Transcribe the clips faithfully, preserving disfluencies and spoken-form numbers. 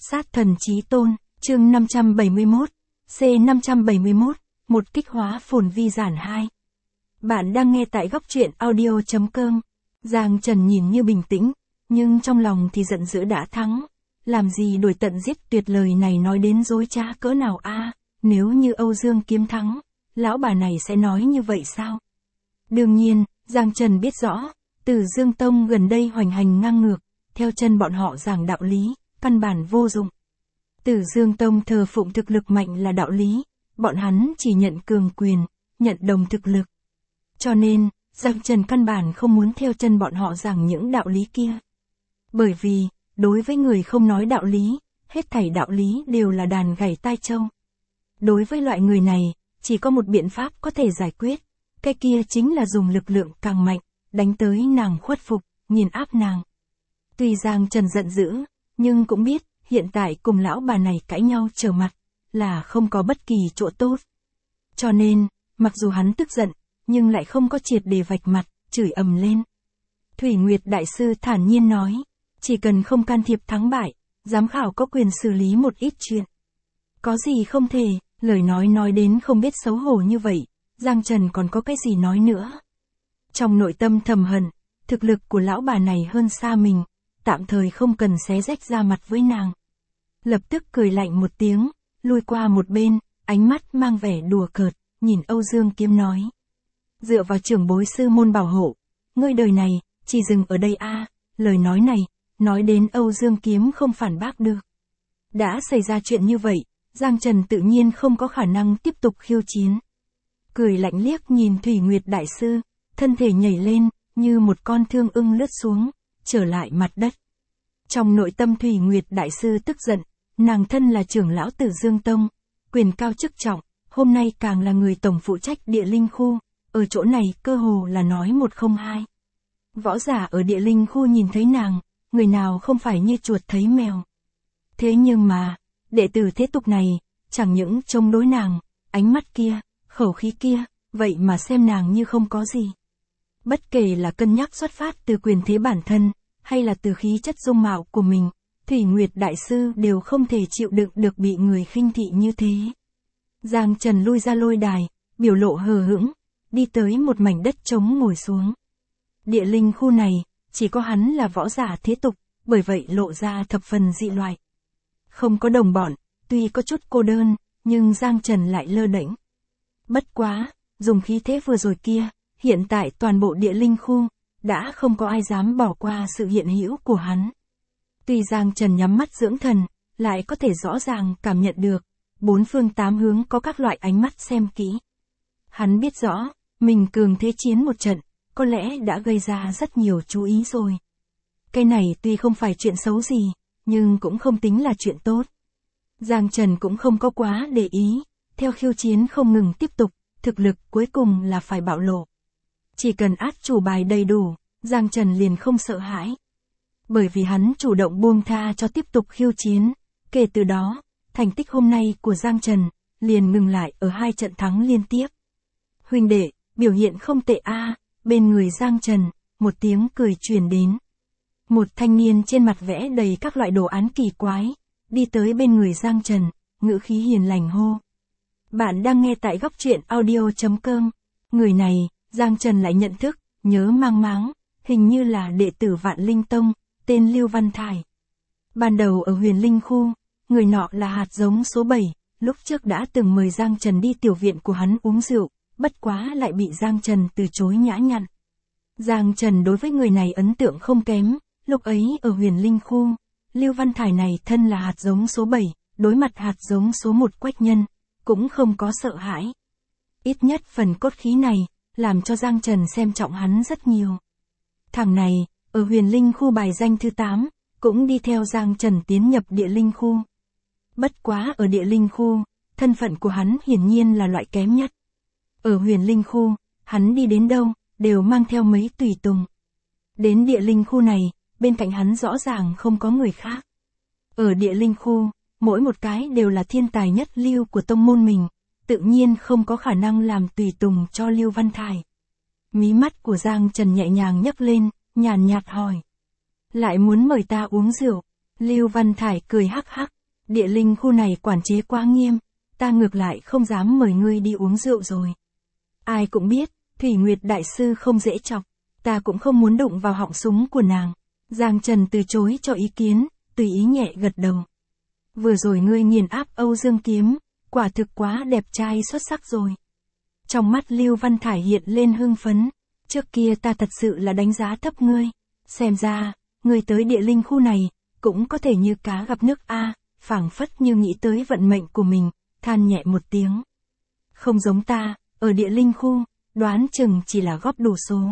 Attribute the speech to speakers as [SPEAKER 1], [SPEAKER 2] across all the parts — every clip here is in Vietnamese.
[SPEAKER 1] Sát thần chí tôn, chương năm trăm bảy mươi mốt, C năm trăm bảy mươi mốt, một kích hóa phồn vi giản hai. Bạn đang nghe tại góc truyện audio.com. Giang Trần nhìn như bình tĩnh, nhưng trong lòng thì giận dữ đã thắng. Làm gì đổi tận giết tuyệt, lời này nói đến dối trá cỡ nào a? Nếu như Âu Dương Kiếm thắng, lão bà này sẽ nói như vậy sao? Đương nhiên, Giang Trần biết rõ, Tử Dương Tông gần đây hoành hành ngang ngược, theo chân bọn họ giảng đạo lý, căn bản vô dụng. Tử Dương Tông thờ phụng thực lực mạnh là đạo lý, bọn hắn chỉ nhận cường quyền, nhận đồng thực lực. Cho nên, Giang Trần căn bản không muốn theo chân bọn họ giảng những đạo lý kia. Bởi vì, đối với người không nói đạo lý, hết thảy đạo lý đều là đàn gảy tai trâu. Đối với loại người này, chỉ có một biện pháp có thể giải quyết, cái kia chính là dùng lực lượng càng mạnh, đánh tới nàng khuất phục, nghiền áp nàng. Tuy Giang Trần giận dữ, nhưng cũng biết, hiện tại cùng lão bà này cãi nhau trở mặt, là không có bất kỳ chỗ tốt. Cho nên, mặc dù hắn tức giận, nhưng lại không có triệt để vạch mặt, chửi ầm lên. Thủy Nguyệt Đại Sư thản nhiên nói, chỉ cần không can thiệp thắng bại, giám khảo có quyền xử lý một ít chuyện. Có gì không thể, lời nói nói đến không biết xấu hổ như vậy, Giang Trần còn có cái gì nói nữa. Trong nội tâm thầm hận, thực lực của lão bà này hơn xa mình, tạm thời không cần xé rách ra mặt với nàng. Lập tức cười lạnh một tiếng, lui qua một bên, ánh mắt mang vẻ đùa cợt, nhìn Âu Dương Kiếm nói. Dựa vào trưởng bối sư môn bảo hộ, ngươi đời này, chỉ dừng ở đây a. Lời nói này, nói đến Âu Dương Kiếm không phản bác được. Đã xảy ra chuyện như vậy, Giang Trần tự nhiên không có khả năng tiếp tục khiêu chiến. Cười lạnh liếc nhìn Thủy Nguyệt Đại Sư, thân thể nhảy lên, như một con thương ưng lướt xuống, trở lại mặt đất. Trong nội tâm Thủy Nguyệt Đại Sư tức giận, nàng thân là trưởng lão Tử Dương Tông, quyền cao chức trọng, hôm nay càng là người tổng phụ trách địa linh khu, ở chỗ này cơ hồ là nói một không hai. Võ giả ở địa linh khu nhìn thấy nàng, người nào không phải như chuột thấy mèo. Thế nhưng mà, đệ tử thế tục này, chẳng những trông đối nàng, ánh mắt kia, khẩu khí kia, vậy mà xem nàng như không có gì. Bất kể là cân nhắc xuất phát từ quyền thế bản thân, hay là từ khí chất dung mạo của mình, Thủy Nguyệt Đại Sư đều không thể chịu đựng được bị người khinh thị như thế. Giang Trần lui ra lôi đài, biểu lộ hờ hững, đi tới một mảnh đất trống ngồi xuống. Địa linh khu này, chỉ có hắn là võ giả thế tục, bởi vậy lộ ra thập phần dị loại. Không có đồng bọn, tuy có chút cô đơn, nhưng Giang Trần lại lơ đễnh. Bất quá, dùng khí thế vừa rồi kia, hiện tại toàn bộ địa linh khu, đã không có ai dám bỏ qua sự hiện hữu của hắn. Tuy Giang Trần nhắm mắt dưỡng thần, lại có thể rõ ràng cảm nhận được, bốn phương tám hướng có các loại ánh mắt xem kỹ. Hắn biết rõ, mình cường thế chiến một trận, có lẽ đã gây ra rất nhiều chú ý rồi. Cái này tuy không phải chuyện xấu gì, nhưng cũng không tính là chuyện tốt. Giang Trần cũng không có quá để ý, theo khiêu chiến không ngừng tiếp tục, thực lực cuối cùng là phải bạo lộ. Chỉ cần át chủ bài đầy đủ, Giang Trần liền không sợ hãi. Bởi vì hắn chủ động buông tha cho tiếp tục khiêu chiến, kể từ đó, thành tích hôm nay của Giang Trần, liền ngừng lại ở hai trận thắng liên tiếp. Huynh đệ, biểu hiện không tệ a. Bên người Giang Trần, một tiếng cười truyền đến. Một thanh niên trên mặt vẽ đầy các loại đồ án kỳ quái, đi tới bên người Giang Trần, ngữ khí hiền lành hô. Bạn đang nghe tại góc truyện audio.com. Người này, Giang Trần lại nhận thức, nhớ mang máng, hình như là đệ tử Vạn Linh Tông, tên Lưu Văn Thải. Ban đầu ở Huyền Linh khu, người nọ là hạt giống số bảy, lúc trước đã từng mời Giang Trần đi tiểu viện của hắn uống rượu, bất quá lại bị Giang Trần từ chối nhã nhặn. Giang Trần đối với người này ấn tượng không kém, lúc ấy ở Huyền Linh khu, Lưu Văn Thải này thân là hạt giống số bảy, đối mặt hạt giống số một Quách Nhân, cũng không có sợ hãi. Ít nhất phần cốt khí này, làm cho Giang Trần xem trọng hắn rất nhiều. Thằng này, ở Huyền Linh khu bài danh thứ tám, cũng đi theo Giang Trần tiến nhập địa linh khu. Bất quá ở địa linh khu, thân phận của hắn hiển nhiên là loại kém nhất. Ở Huyền Linh khu, hắn đi đến đâu, đều mang theo mấy tùy tùng. Đến địa linh khu này, bên cạnh hắn rõ ràng không có người khác. Ở địa linh khu, mỗi một cái đều là thiên tài nhất lưu của tông môn mình, tự nhiên không có khả năng làm tùy tùng cho Lưu Văn Thải. Mí mắt của Giang Trần nhẹ nhàng nhấc lên, nhàn nhạt hỏi. Lại muốn mời ta uống rượu? Lưu Văn Thải cười hắc hắc. địa linh khu này quản chế quá nghiêm, ta ngược lại không dám mời ngươi đi uống rượu rồi. Ai cũng biết, Thủy Nguyệt đại sư không dễ chọc, ta cũng không muốn đụng vào họng súng của nàng. Giang Trần từ chối cho ý kiến, tùy ý nhẹ gật đầu. Vừa rồi ngươi nghiền áp Âu Dương Kiếm, quả thực quá đẹp trai xuất sắc rồi. Trong mắt Lưu Văn Thải hiện lên hưng phấn, trước kia ta thật sự là đánh giá thấp ngươi, xem ra, ngươi tới địa linh khu này, cũng có thể như cá gặp nước a, phảng phất như nghĩ tới vận mệnh của mình, than nhẹ một tiếng. Không giống ta, ở địa linh khu, đoán chừng chỉ là góp đủ số.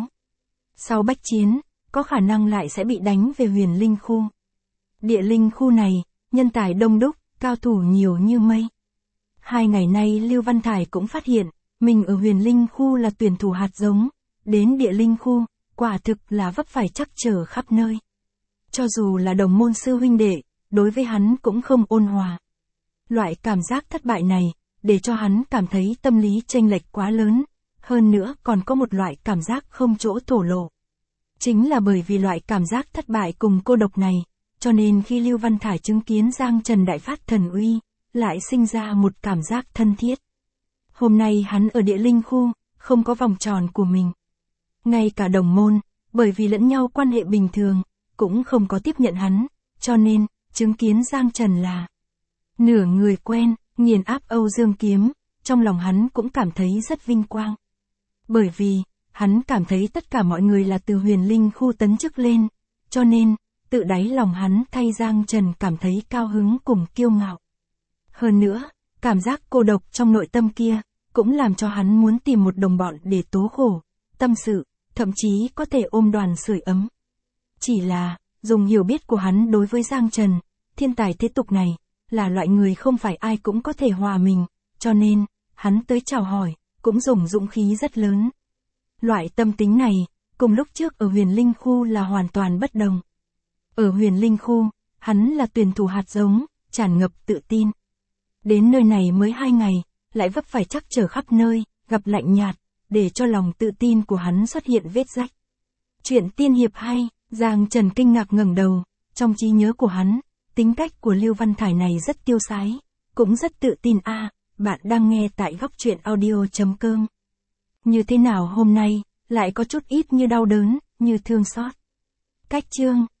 [SPEAKER 1] Sau bách chiến, có khả năng lại sẽ bị đánh về huyền linh khu. Địa linh khu này, nhân tài đông đúc, cao thủ nhiều như mây. Hai ngày nay Lưu Văn Thải cũng phát hiện, mình ở huyền linh khu là tuyển thủ hạt giống, đến địa linh khu, quả thực là vấp phải trắc trở khắp nơi. Cho dù là đồng môn sư huynh đệ, đối với hắn cũng không ôn hòa. Loại cảm giác thất bại này, để cho hắn cảm thấy tâm lý chênh lệch quá lớn, hơn nữa còn có một loại cảm giác không chỗ thổ lộ. Chính là bởi vì loại cảm giác thất bại cùng cô độc này, cho nên khi Lưu Văn Thải chứng kiến Giang Trần đại phát thần uy, lại sinh ra một cảm giác thân thiết. Hôm nay hắn ở địa linh khu, không có vòng tròn của mình. Ngay cả đồng môn, bởi vì lẫn nhau quan hệ bình thường, cũng không có tiếp nhận hắn, cho nên, chứng kiến Giang Trần là nửa người quen, nghiền áp Âu Dương Kiếm, trong lòng hắn cũng cảm thấy rất vinh quang. Bởi vì, hắn cảm thấy tất cả mọi người là từ huyền linh khu tấn chức lên, cho nên, tự đáy lòng hắn thay Giang Trần cảm thấy cao hứng cùng kiêu ngạo. Hơn nữa, cảm giác cô độc trong nội tâm kia, cũng làm cho hắn muốn tìm một đồng bọn để tố khổ, tâm sự, thậm chí có thể ôm đoàn sưởi ấm. Chỉ là, dùng hiểu biết của hắn đối với Giang Trần, thiên tài thế tục này, là loại người không phải ai cũng có thể hòa mình, cho nên, hắn tới chào hỏi, cũng dùng dũng khí rất lớn. Loại tâm tính này, cùng lúc trước ở huyền linh khu là hoàn toàn bất đồng. Ở huyền linh khu, hắn là tuyển thủ hạt giống, tràn ngập tự tin. Đến nơi này mới hai ngày, lại vấp phải trắc trở khắp nơi, gặp lạnh nhạt, để cho lòng tự tin của hắn xuất hiện vết rách. Chuyện tiên hiệp hay, Giang Trần kinh ngạc ngẩng đầu, trong trí nhớ của hắn, tính cách của Lưu Văn Thải này rất tiêu sái, cũng rất tự tin a. Bạn đang nghe tại góc truyện audio chấm com. Như thế nào hôm nay, lại có chút ít như đau đớn, như thương xót. Cách chương